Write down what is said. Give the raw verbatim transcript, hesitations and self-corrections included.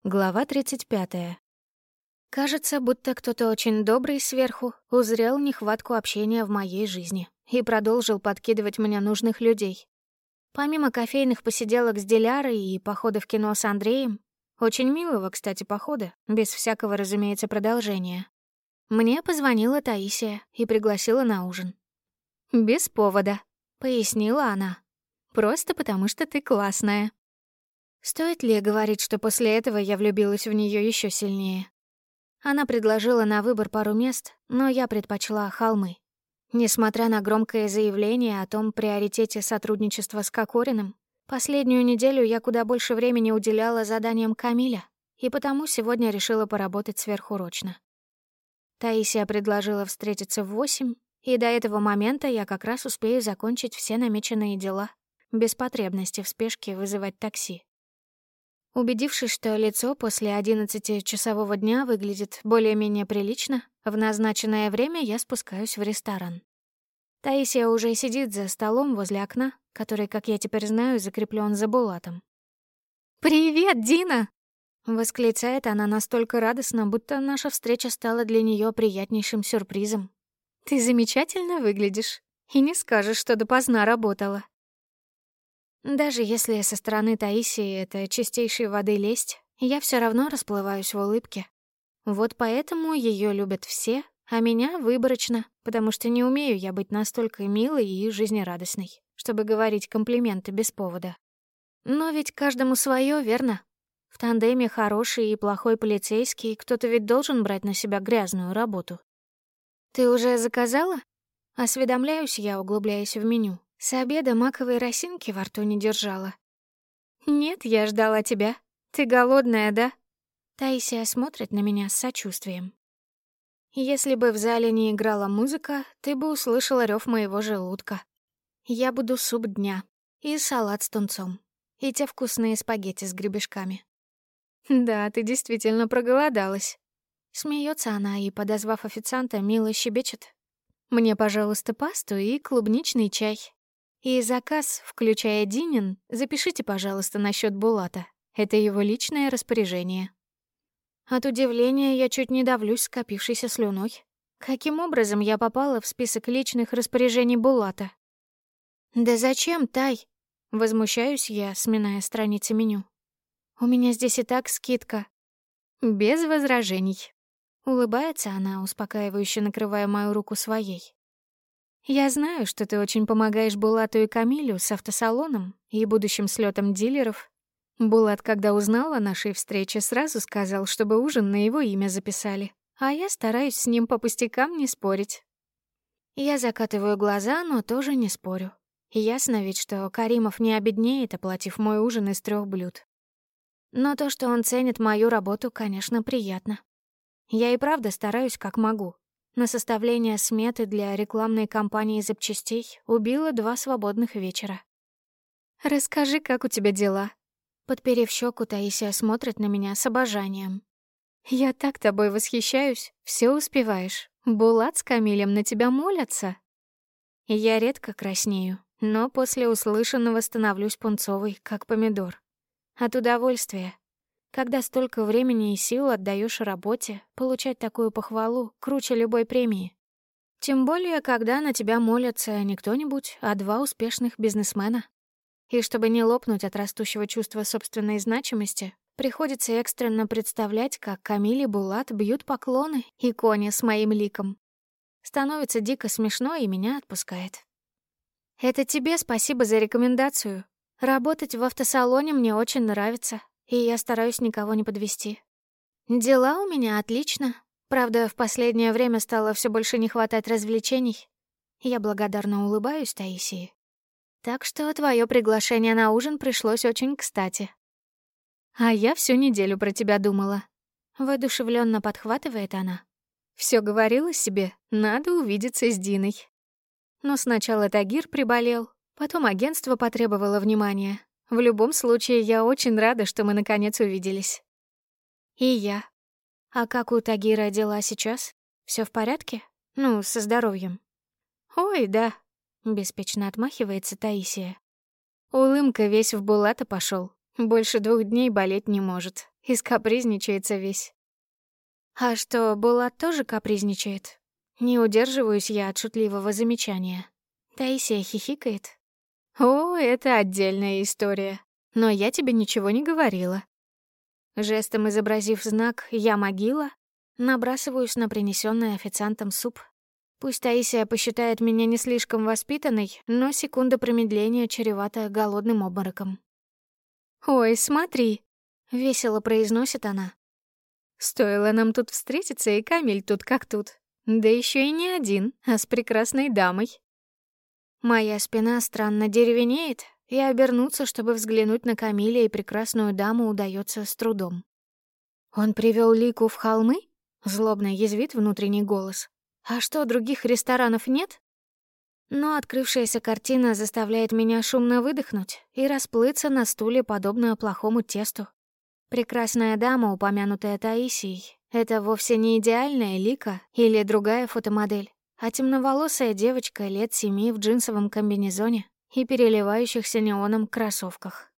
Глава тридцать пятая. Кажется, будто кто-то очень добрый сверху узрел нехватку общения в моей жизни и продолжил подкидывать мне нужных людей. Помимо кофейных посиделок с Дилярой и похода в кино с Андреем, очень милого, кстати, похода, без всякого, разумеется, продолжения, мне позвонила Таисия и пригласила на ужин. «Без повода», — пояснила она. «Просто потому что ты классная». Стоит ли говорить, что после этого я влюбилась в нее еще сильнее? Она предложила на выбор пару мест, но я предпочла холмы. Несмотря на громкое заявление о том приоритете сотрудничества с Кокориным, последнюю неделю я куда больше времени уделяла заданиям Камиля, и потому сегодня решила поработать сверхурочно. Таисия предложила встретиться в восемь, и до этого момента я как раз успею закончить все намеченные дела, без потребности в спешке вызывать такси. Убедившись, что лицо после одиннадцатичасового дня выглядит более-менее прилично, в назначенное время я спускаюсь в ресторан. Таисия уже сидит за столом возле окна, который, как я теперь знаю, закреплен за Булатом. «Привет, Дина!» — восклицает она настолько радостно, будто наша встреча стала для нее приятнейшим сюрпризом. «Ты замечательно выглядишь, и не скажешь, что допоздна работала». Даже если со стороны Таисии это чистейшей воды лесть, я все равно расплываюсь в улыбке. Вот поэтому ее любят все, а меня выборочно, потому что не умею я быть настолько милой и жизнерадостной, чтобы говорить комплименты без повода. Но ведь каждому свое, верно? В тандеме хороший и плохой полицейский кто-то ведь должен брать на себя грязную работу. «Ты уже заказала?» Осведомляюсь я, углубляясь в меню. С обеда маковой росинки во рту не держала. «Нет, я ждала тебя. Ты голодная, да?» Таисия смотрит на меня с сочувствием. «Если бы в зале не играла музыка, ты бы услышала рев моего желудка. Я буду суп дня, и салат с тунцом, и те вкусные спагетти с гребешками». «Да, ты действительно проголодалась». Смеется она и, подозвав официанта, мило щебечет. «Мне, пожалуйста, пасту и клубничный чай. И заказ, включая Динин, запишите, пожалуйста, на счет Булата. Это его личное распоряжение». От удивления я чуть не давлюсь скопившейся слюной. Каким образом я попала в список личных распоряжений Булата? «Да зачем, Тай?» — возмущаюсь я, сминая страницы меню. «У меня здесь и так скидка». «Без возражений». Улыбается она, успокаивающе накрывая мою руку своей. «Я знаю, что ты очень помогаешь Булату и Камилю с автосалоном и будущим слетом дилеров. Булат, когда узнал о нашей встрече, сразу сказал, чтобы ужин на его имя записали, а я стараюсь с ним по пустякам не спорить». Я закатываю глаза, но тоже не спорю. Ясно ведь, что Каримов не обеднеет, оплатив мой ужин из трех блюд. Но то, что он ценит мою работу, конечно, приятно. Я и правда стараюсь как могу. На составление сметы для рекламной кампании запчастей убила два свободных вечера. «Расскажи, как у тебя дела?» Подперев щеку, Таисия смотрит на меня с обожанием. «Я так тобой восхищаюсь, все успеваешь. Булат с Камилем на тебя молятся». Я редко краснею, но после услышанного становлюсь пунцовой, как помидор. От удовольствия. Когда столько времени и сил отдаешь работе, получать такую похвалу круче любой премии. Тем более, когда на тебя молятся не кто-нибудь, а два успешных бизнесмена. И чтобы не лопнуть от растущего чувства собственной значимости, приходится экстренно представлять, как Камиль и Булат бьют поклоны иконе с моим ликом. Становится дико смешно и меня отпускает. «Это тебе спасибо за рекомендацию. Работать в автосалоне мне очень нравится, и я стараюсь никого не подвести. Дела у меня отлично. Правда, в последнее время стало все больше не хватать развлечений. Я благодарно улыбаюсь Таисии. Так что твое приглашение на ужин пришлось очень кстати. А я всю неделю про тебя думала. Воодушевленно подхватывает она. Все говорила себе, надо увидеться с Диной. Но сначала Тагир приболел, потом агентство потребовало внимания. В любом случае, я очень рада, что мы наконец увиделись. И я. А как у Тагира дела сейчас? Все в порядке? Ну, со здоровьем. Ой, да. Беспечно отмахивается Таисия. Улымка весь в Булата пошел. Больше двух дней болеть не может. И скапризничается весь. А что, Булат тоже капризничает? Не удерживаюсь я от шутливого замечания. Таисия хихикает. О, это отдельная история. Но я тебе ничего не говорила. Жестом изобразив знак «Я могила», набрасываюсь на принесённый официантом суп. Пусть Таисия посчитает меня не слишком воспитанной, но секунда промедления чревата голодным обмороком. «Ой, смотри!» — весело произносит она. «Стоило нам тут встретиться, и Камиль тут как тут. Да ещё и не один, а с прекрасной дамой». Моя спина странно деревенеет, и обернуться, чтобы взглянуть на Камиля и прекрасную даму, удаётся с трудом. «Он привёл Лику в холмы?» — злобно язвит внутренний голос. «А что, других ресторанов нет?» Но открывшаяся картина заставляет меня шумно выдохнуть и расплыться на стуле, подобно плохому тесту. Прекрасная дама, упомянутая Таисией, это вовсе не идеальная Лика или другая фотомодель, а темноволосая девочка лет семи в джинсовом комбинезоне и переливающихся неоном кроссовках.